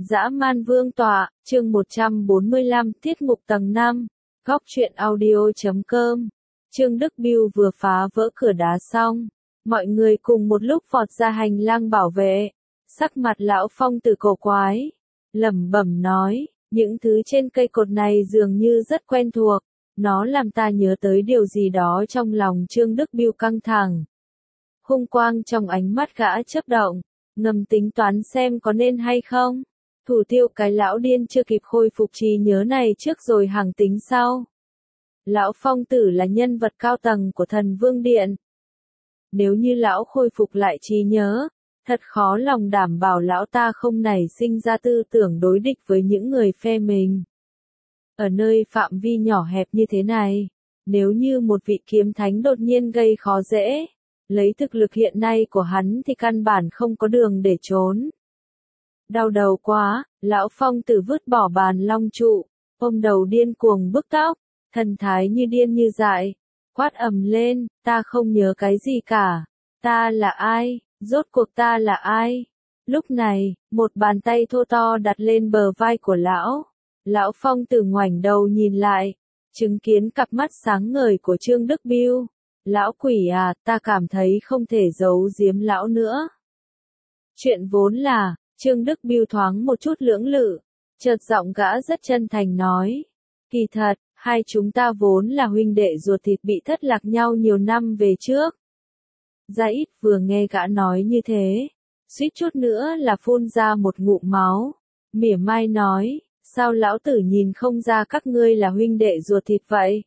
Dã man vương tọa, chương 145, tiết mục tầng 5, góc truyện audio.com. Trương Đức Biêu vừa phá vỡ cửa đá xong, mọi người cùng một lúc vọt ra hành lang bảo vệ. Sắc mặt lão Phong Tử cổ quái, lẩm bẩm nói, những thứ trên cây cột này dường như rất quen thuộc, nó làm ta nhớ tới điều gì đó. Trong lòng Trương Đức Biêu căng thẳng, hung quang trong ánh mắt gã chớp động, ngầm tính toán xem có nên hay không. Thủ tiêu cái lão điên chưa kịp khôi phục trí nhớ này trước rồi hằng tính sau. Lão Phong Tử là nhân vật cao tầng của Thần Vương Điện. Nếu như lão khôi phục lại trí nhớ, thật khó lòng đảm bảo lão ta không nảy sinh ra tư tưởng đối địch với những người phe mình. Ở nơi phạm vi nhỏ hẹp như thế này, nếu như một vị kiếm thánh đột nhiên gây khó dễ, lấy thực lực hiện nay của hắn thì căn bản không có đường để trốn. Đau đầu quá, lão Phong Tử vứt bỏ bàn long trụ, ôm đầu điên cuồng bứt tóc, thần thái như điên như dại, quát ầm lên, ta không nhớ cái gì cả, ta là ai, rốt cuộc ta là ai. Lúc này, một bàn tay thô to đặt lên bờ vai của lão. Lão Phong Tử ngoảnh đầu nhìn lại, chứng kiến cặp mắt sáng ngời của Trương Đức Biêu. Lão quỷ à, ta cảm thấy không thể giấu giếm lão nữa. Chuyện vốn là, Trương Đức Biêu thoáng một chút lưỡng lự, chợt giọng gã rất chân thành nói, kỳ thật, hai chúng ta vốn là huynh đệ ruột thịt bị thất lạc nhau nhiều năm về trước. Gia Ít vừa nghe gã nói như thế, suýt chút nữa là phun ra một ngụm máu, mỉa mai nói, sao lão tử nhìn không ra các ngươi là huynh đệ ruột thịt vậy?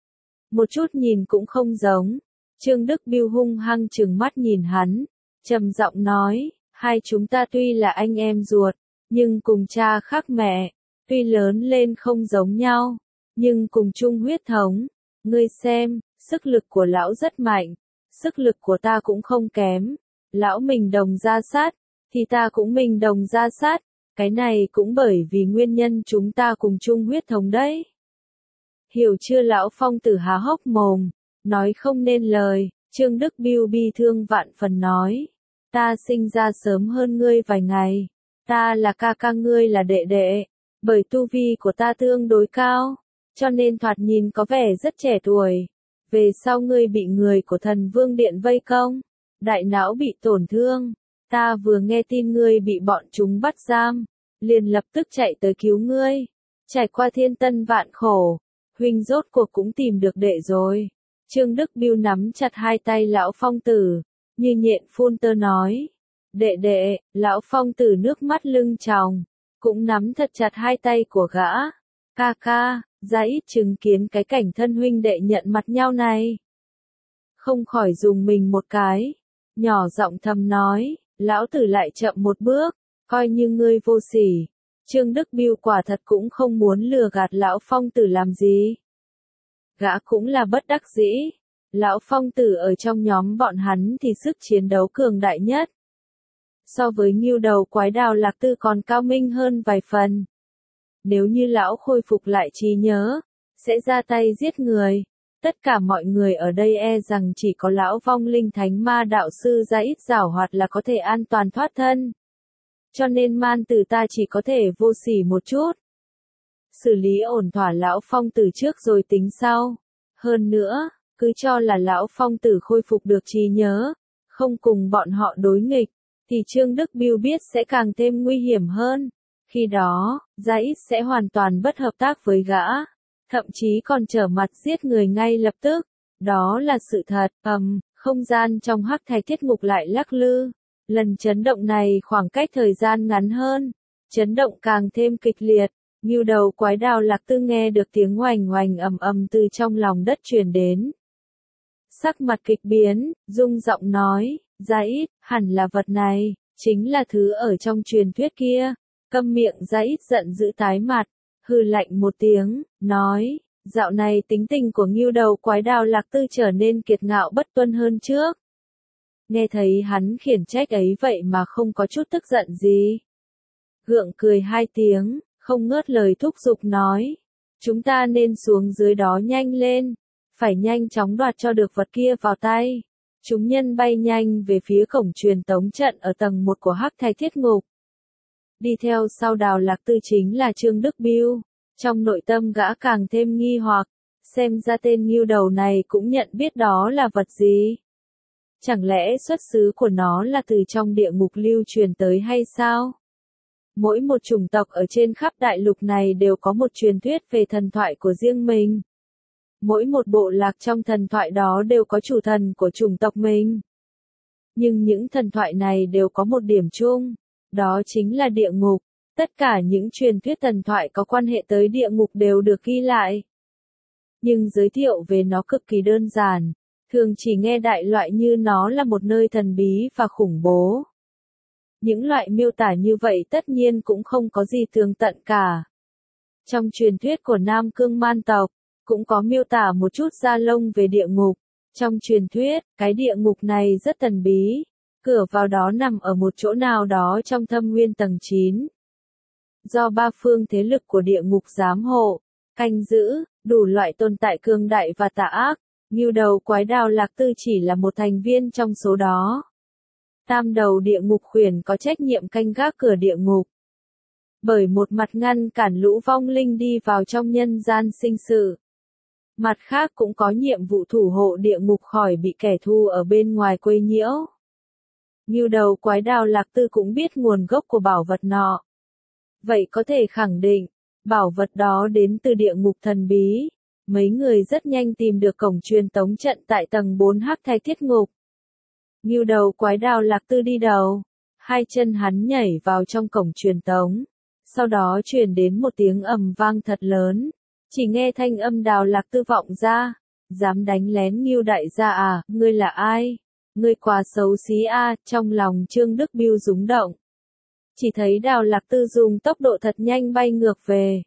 Một chút nhìn cũng không giống. Trương Đức Biêu hung hăng trừng mắt nhìn hắn, trầm giọng nói, hai chúng ta tuy là anh em ruột, nhưng cùng cha khác mẹ, tuy lớn lên không giống nhau, nhưng cùng chung huyết thống. Ngươi xem, sức lực của lão rất mạnh, sức lực của ta cũng không kém. Lão mình đồng ra sát, thì ta cũng mình đồng ra sát, cái này cũng bởi vì nguyên nhân chúng ta cùng chung huyết thống đấy. Hiểu chưa? Lão Phong Tử há hốc mồm, nói không nên lời. Trương Đức Biêu bi thương vạn phần nói, ta sinh ra sớm hơn ngươi vài ngày, ta là ca ca, ngươi là đệ đệ, bởi tu vi của ta tương đối cao, cho nên thoạt nhìn có vẻ rất trẻ tuổi. Về sau ngươi bị người của Thần Vương Điện vây công, đại não bị tổn thương, ta vừa nghe tin ngươi bị bọn chúng bắt giam, liền lập tức chạy tới cứu ngươi. Trải qua thiên tân vạn khổ, huynh rốt cuộc cũng tìm được đệ rồi. Trương Đức Biêu nắm chặt hai tay lão Phong Tử, như nhện phun tơ nói, đệ đệ. Lão Phong Tử nước mắt lưng tròng, cũng nắm thật chặt hai tay của gã. Ca ca. Gia Ít chứng kiến cái cảnh thân huynh đệ nhận mặt nhau này, không khỏi dùng mình một cái, nhỏ giọng thầm nói, lão tử lại chậm một bước, coi như ngươi vô sỉ. Trương Đức Biêu quả thật cũng không muốn lừa gạt lão Phong Tử làm gì. Gã cũng là bất đắc dĩ, lão Phong Tử ở trong nhóm bọn hắn thì sức chiến đấu cường đại nhất. So với Ngưu Đầu Quái Đào Lạc Tư còn cao minh hơn vài phần. Nếu như lão khôi phục lại trí nhớ, sẽ ra tay giết người. Tất cả mọi người ở đây e rằng chỉ có lão vong linh thánh ma đạo sư Gia Ít giảo hoạt là có thể an toàn thoát thân. Cho nên man tử ta chỉ có thể vô sỉ một chút. Xử lý ổn thỏa lão Phong Tử trước rồi tính sau. Hơn nữa, cứ cho là lão Phong Tử khôi phục được trí nhớ, không cùng bọn họ đối nghịch, thì Trương Đức Biêu biết sẽ càng thêm nguy hiểm hơn. Khi đó, Gia Ít sẽ hoàn toàn bất hợp tác với gã, thậm chí còn trở mặt giết người ngay lập tức. Đó là sự thật. Không gian trong hắc thạch thiết ngục lại lắc lư. Lần chấn động này khoảng cách thời gian ngắn hơn, chấn động càng thêm kịch liệt. Ngưu Đầu Quái Đào Lạc Tư nghe được tiếng oành oành ầm ầm từ trong lòng đất truyền đến. Sắc mặt kịch biến, rung giọng nói, Gia Ít, hẳn là vật này, chính là thứ ở trong truyền thuyết kia. Câm miệng. Gia Ít giận dữ tái mặt, hừ lạnh một tiếng, nói, dạo này tính tình của Ngưu Đầu Quái Đào Lạc Tư trở nên kiệt ngạo bất tuân hơn trước. Nghe thấy hắn khiển trách ấy vậy mà không có chút tức giận gì. Gượng cười hai tiếng, không ngớt lời thúc giục nói, chúng ta nên xuống dưới đó nhanh lên, phải nhanh chóng đoạt cho được vật kia vào tay. Chúng nhân bay nhanh về phía cổng truyền tống trận ở tầng 1 của hắc thạch thiết ngục. Đi theo sau Đào Lạc Tư chính là Trương Đức Biêu. Trong nội tâm gã càng thêm nghi hoặc, xem ra tên Ngưu Đầu này cũng nhận biết đó là vật gì. Chẳng lẽ xuất xứ của nó là từ trong địa ngục lưu truyền tới hay sao? Mỗi một chủng tộc ở trên khắp đại lục này đều có một truyền thuyết về thần thoại của riêng mình. Mỗi một bộ lạc trong thần thoại đó đều có chủ thần của chủng tộc mình. Nhưng những thần thoại này đều có một điểm chung, đó chính là địa ngục. Tất cả những truyền thuyết thần thoại có quan hệ tới địa ngục đều được ghi lại. Nhưng giới thiệu về nó cực kỳ đơn giản, thường chỉ nghe đại loại như nó là một nơi thần bí và khủng bố. Những loại miêu tả như vậy tất nhiên cũng không có gì tường tận cả. Trong truyền thuyết của Nam Cương Man tộc, cũng có miêu tả một chút da lông về địa ngục. Trong truyền thuyết, cái địa ngục này rất thần bí, cửa vào đó nằm ở một chỗ nào đó trong thâm nguyên tầng 9. Do ba phương thế lực của địa ngục giám hộ, canh giữ, đủ loại tồn tại cường đại và tà ác, Ngưu Đầu Quái Đào Lạc Tư chỉ là một thành viên trong số đó. Tam đầu địa ngục khuyển có trách nhiệm canh gác cửa địa ngục. Bởi một mặt ngăn cản lũ vong linh đi vào trong nhân gian sinh sự. Mặt khác cũng có nhiệm vụ thủ hộ địa ngục khỏi bị kẻ thù ở bên ngoài quấy nhiễu. Ngưu Đầu Quái Đào Lạc Tư cũng biết nguồn gốc của bảo vật nọ. Vậy có thể khẳng định, bảo vật đó đến từ địa ngục thần bí. Mấy người rất nhanh tìm được cổng truyền tống trận tại tầng 4 Hắc Thạch Thiết Ngục. Ngưu Đầu Quái Đào Lạc Tư đi đầu, hai chân hắn nhảy vào trong cổng truyền tống. Sau đó truyền đến một tiếng ầm vang thật lớn. Chỉ nghe thanh âm Đào Lạc Tư vọng ra. Dám đánh lén Ngưu đại gia à, ngươi là ai? Ngươi quá xấu xí a, trong lòng Trương Đức Biêu rúng động. Chỉ thấy Đào Lạc Tư dùng tốc độ thật nhanh bay ngược về.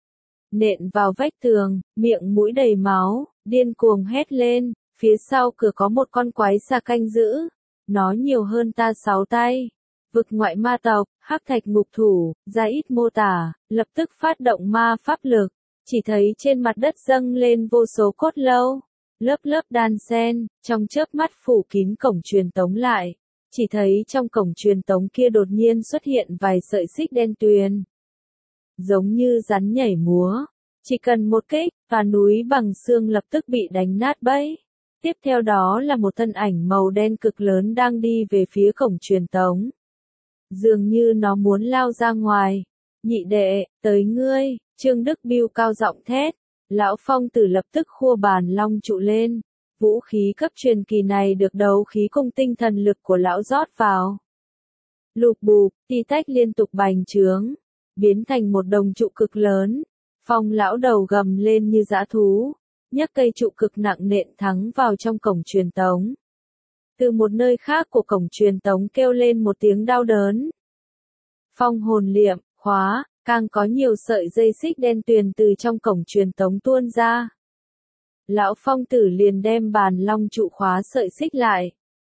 Nện vào vách tường, miệng mũi đầy máu, điên cuồng hét lên, phía sau cửa có một con quái xà canh giữ. Nó nhiều hơn ta 6 tay. Vực ngoại ma tộc, Hắc Thạch Ngục Thủ, ra ít mô tả, lập tức phát động ma pháp lực. Chỉ thấy trên mặt đất dâng lên vô số cốt lâu, lớp lớp đan xen, trong chớp mắt phủ kín cổng truyền tống lại. Chỉ thấy trong cổng truyền tống kia đột nhiên xuất hiện vài sợi xích đen tuyền. Giống như rắn nhảy múa, chỉ cần một kích, và núi bằng xương lập tức bị đánh nát bấy. Tiếp theo đó là một thân ảnh màu đen cực lớn đang đi về phía cổng truyền tống. Dường như nó muốn lao ra ngoài. Nhị đệ, tới ngươi, Trương Đức Biêu cao giọng thét. Lão Phong Tử lập tức khua bàn long trụ lên. Vũ khí cấp truyền kỳ này được đấu khí cung tinh thần lực của lão rót vào. Lục bụp, ti tách liên tục bành trướng, biến thành một đồng trụ cực lớn. Phong lão đầu gầm lên như dã thú, nhấc cây trụ cực nặng nện thắng vào trong cổng truyền tống. Từ một nơi khác của cổng truyền tống kêu lên một tiếng đau đớn. Phong hồn liệm, khóa, càng có nhiều sợi dây xích đen tuyền từ trong cổng truyền tống tuôn ra. Lão Phong Tử liền đem bàn long trụ khóa sợi xích lại.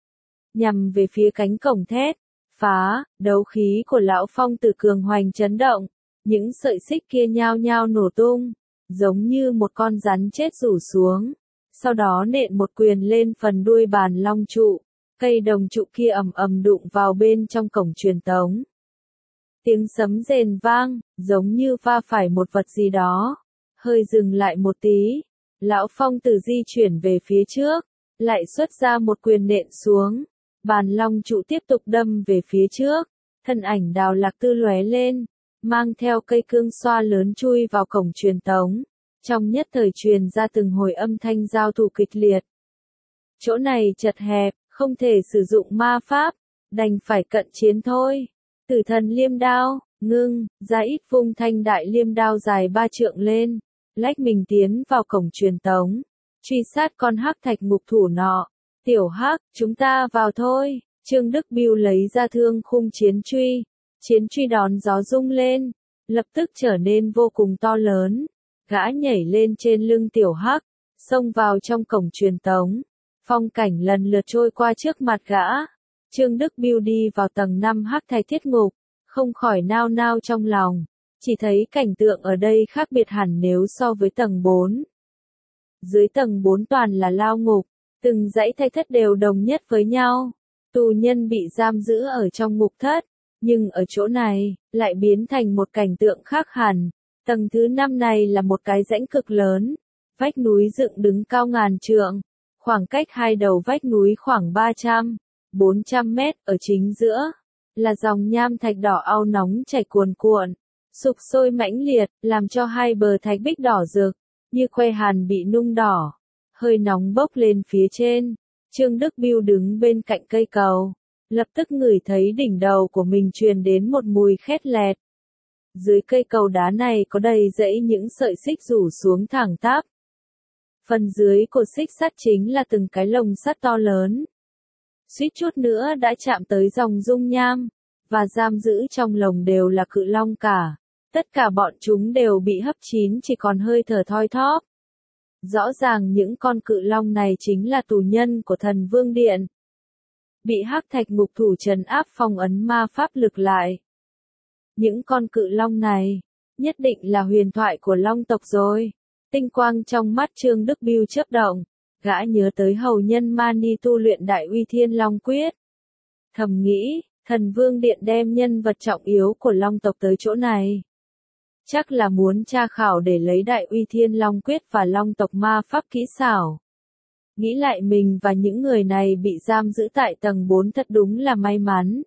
Nhằm về phía cánh cổng thét, phá, đấu khí của Lão Phong Tử cường hoành chấn động. Những sợi xích kia nhao nhao nổ tung, giống như một con rắn chết rủ xuống. Sau đó nện một quyền lên phần đuôi bàn long trụ. Cây đồng trụ kia ầm ầm đụng vào bên trong cổng truyền tống. Tiếng sấm rền vang, giống như va phải một vật gì đó. Hơi dừng lại một tí. Lão Phong Tử di chuyển về phía trước, lại xuất ra một quyền nện xuống. Bàn long trụ tiếp tục đâm về phía trước. Thân ảnh Đào Lạc Tư lóe lên, mang theo cây cương xoa lớn chui vào cổng truyền tống. Trong nhất thời truyền ra từng hồi âm thanh giao thủ kịch liệt. Chỗ này chật hẹp, không thể sử dụng ma pháp, đành phải cận chiến thôi. Tử thần liêm đao, ngưng, ra ít vung thanh đại liêm đao dài 3 trượng lên, lách mình tiến vào cổng truyền tống, truy sát con Hắc Thạch Ngục Thủ nọ. Tiểu Hắc, chúng ta vào thôi. Trương Đức Biêu lấy ra thương khung chiến truy đón gió rung lên, lập tức trở nên vô cùng to lớn. Gã nhảy lên trên lưng Tiểu Hắc, xông vào trong cổng truyền tống. Phong cảnh lần lượt trôi qua trước mặt gã. Trương Đức Biêu đi vào tầng 5 Hắc Thạch Thiết Ngục, không khỏi nao nao trong lòng. Chỉ thấy cảnh tượng ở đây khác biệt hẳn nếu so với tầng 4. Dưới tầng 4 toàn là lao ngục, từng dãy thạch thất đều đồng nhất với nhau. Tù nhân bị giam giữ ở trong ngục thất, Nhưng ở chỗ này, lại biến thành một cảnh tượng khác hẳn. Tầng thứ 5 này là một cái rãnh cực lớn, vách núi dựng đứng cao ngàn trượng, khoảng cách hai đầu vách núi khoảng 300-400 mét, ở chính giữa là dòng nham thạch đỏ au nóng chảy cuồn cuộn, sục sôi mãnh liệt, làm cho hai bờ thạch bích đỏ rực, như que hàn bị nung đỏ, hơi nóng bốc lên phía trên. Trương Đức Bưu đứng bên cạnh cây cầu, lập tức ngửi thấy đỉnh đầu của mình truyền đến một mùi khét lẹt. Dưới cây cầu đá này có đầy rẫy những sợi xích rủ xuống thẳng tắp. Phần dưới cột xích sắt chính là từng cái lồng sắt to lớn. Suýt chút nữa đã chạm tới dòng dung nham, và giam giữ trong lồng đều là cự long cả. Tất cả bọn chúng đều bị hấp chín chỉ còn hơi thở thoi thóp. Rõ ràng những con cự long này chính là tù nhân của Thần Vương Điện. Bị hắc thạch ngục thủ trấn áp phong ấn ma pháp lực lại. Những con cự long này, nhất định là huyền thoại của long tộc rồi. Tinh quang trong mắt Trương Đức Bưu chớp động, gã nhớ tới hầu nhân Mani tu luyện Đại Uy Thiên Long Quyết. Thầm nghĩ, Thần Vương Điện đem nhân vật trọng yếu của long tộc tới chỗ này. Chắc là muốn tra khảo để lấy Đại Uy Thiên Long Quyết và long tộc ma pháp kỹ xảo. Nghĩ lại mình và những người này bị giam giữ tại tầng 4 thật đúng là may mắn.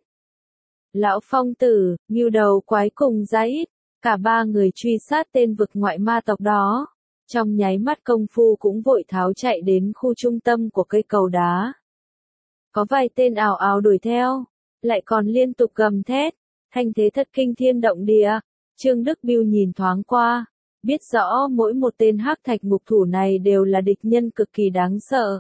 Lão Phong Tử, Ngưu Đầu Quái cùng Giấy, cả ba người truy sát tên vực ngoại ma tộc đó. Trong nháy mắt công phu cũng vội tháo chạy đến khu trung tâm của cây cầu đá. Có vài tên ào ào đuổi theo, lại còn liên tục gầm thét, thanh thế thật kinh thiên động địa. Trương Đức Bưu nhìn thoáng qua, biết rõ mỗi một tên hắc thạch ngục thủ này đều là địch nhân cực kỳ đáng sợ.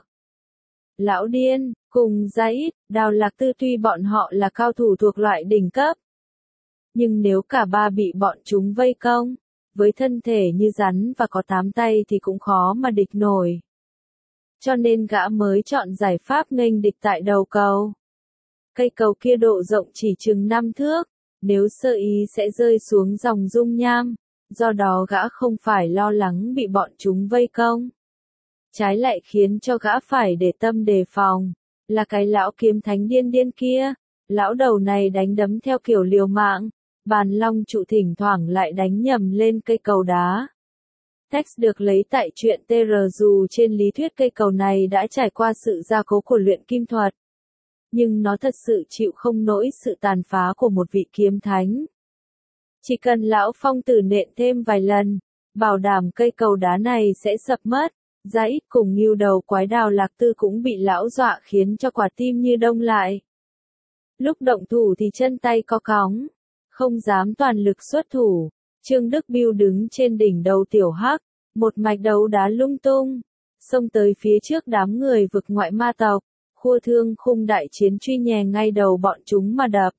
Lão Điên, cùng Giấy, Đào Lạc Tư tuy bọn họ là cao thủ thuộc loại đỉnh cấp. Nhưng nếu cả ba bị bọn chúng vây công, với thân thể như rắn và có 8 tay thì cũng khó mà địch nổi. Cho nên gã mới chọn giải pháp nghênh địch tại đầu cầu. Cây cầu kia độ rộng chỉ chừng 5 thước, nếu sơ ý sẽ rơi xuống dòng dung nham, do đó gã không phải lo lắng bị bọn chúng vây công. Trái lại khiến cho gã phải để tâm đề phòng, là cái lão kiếm thánh điên điên kia, lão đầu này đánh đấm theo kiểu liều mạng, bàn long trụ thỉnh thoảng lại đánh nhầm lên cây cầu đá. Text được lấy tại truyện TR dù trên lý thuyết cây cầu này đã trải qua sự gia cố của luyện kim thuật. Nhưng nó thật sự chịu không nổi sự tàn phá của một vị kiếm thánh. Chỉ cần lão Phong Tử nện thêm vài lần, bảo đảm cây cầu đá này sẽ sập mất. Giấy cùng Ngưu Đầu Quái Đào Lạc Tư cũng bị lão dọa khiến cho quả tim như đông lại. Lúc động thủ thì chân tay co cóng, không dám toàn lực xuất thủ. Trương Đức Bưu đứng trên đỉnh đầu tiểu hắc, một mạch đấu đá lung tung, xông tới phía trước đám người vực ngoại ma tộc, khua thương khung đại chiến truy nhè ngay đầu bọn chúng mà đập.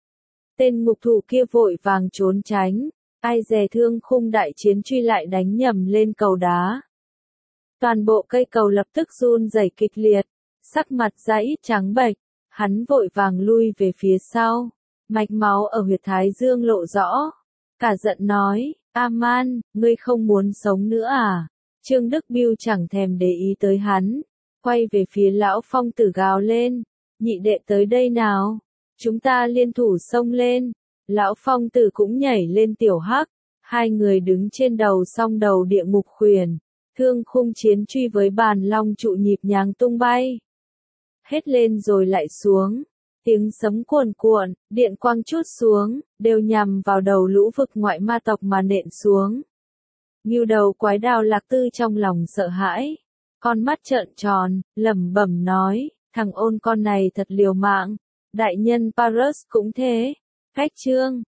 Tên ngục thủ kia vội vàng trốn tránh, ai dè thương khung đại chiến truy lại đánh nhầm lên cầu đá. Toàn bộ cây cầu lập tức run rẩy kịch liệt, sắc mặt Giấy trắng bệch, hắn vội vàng lui về phía sau, mạch máu ở huyệt thái dương lộ rõ. Cả giận nói, A-man, ngươi không muốn sống nữa à? Trương Đức Bưu chẳng thèm để ý tới hắn, quay về phía lão Phong Tử gào lên, nhị đệ tới đây nào, chúng ta liên thủ xông lên. Lão Phong Tử cũng nhảy lên tiểu hắc, hai người đứng trên đầu song đầu địa ngục khuyển, thương khung chiến truy với bàn long trụ nhịp nhàng tung bay. Hết lên rồi lại xuống. Tiếng sấm cuồn cuộn, điện quang chút xuống, đều nhằm vào đầu lũ vực ngoại ma tộc mà nện xuống. Ngưu Đầu Quái Đào Lạc Tư trong lòng sợ hãi, con mắt trợn tròn, lẩm bẩm nói, thằng ôn con này thật liều mạng, đại nhân Paris cũng thế. Cách chương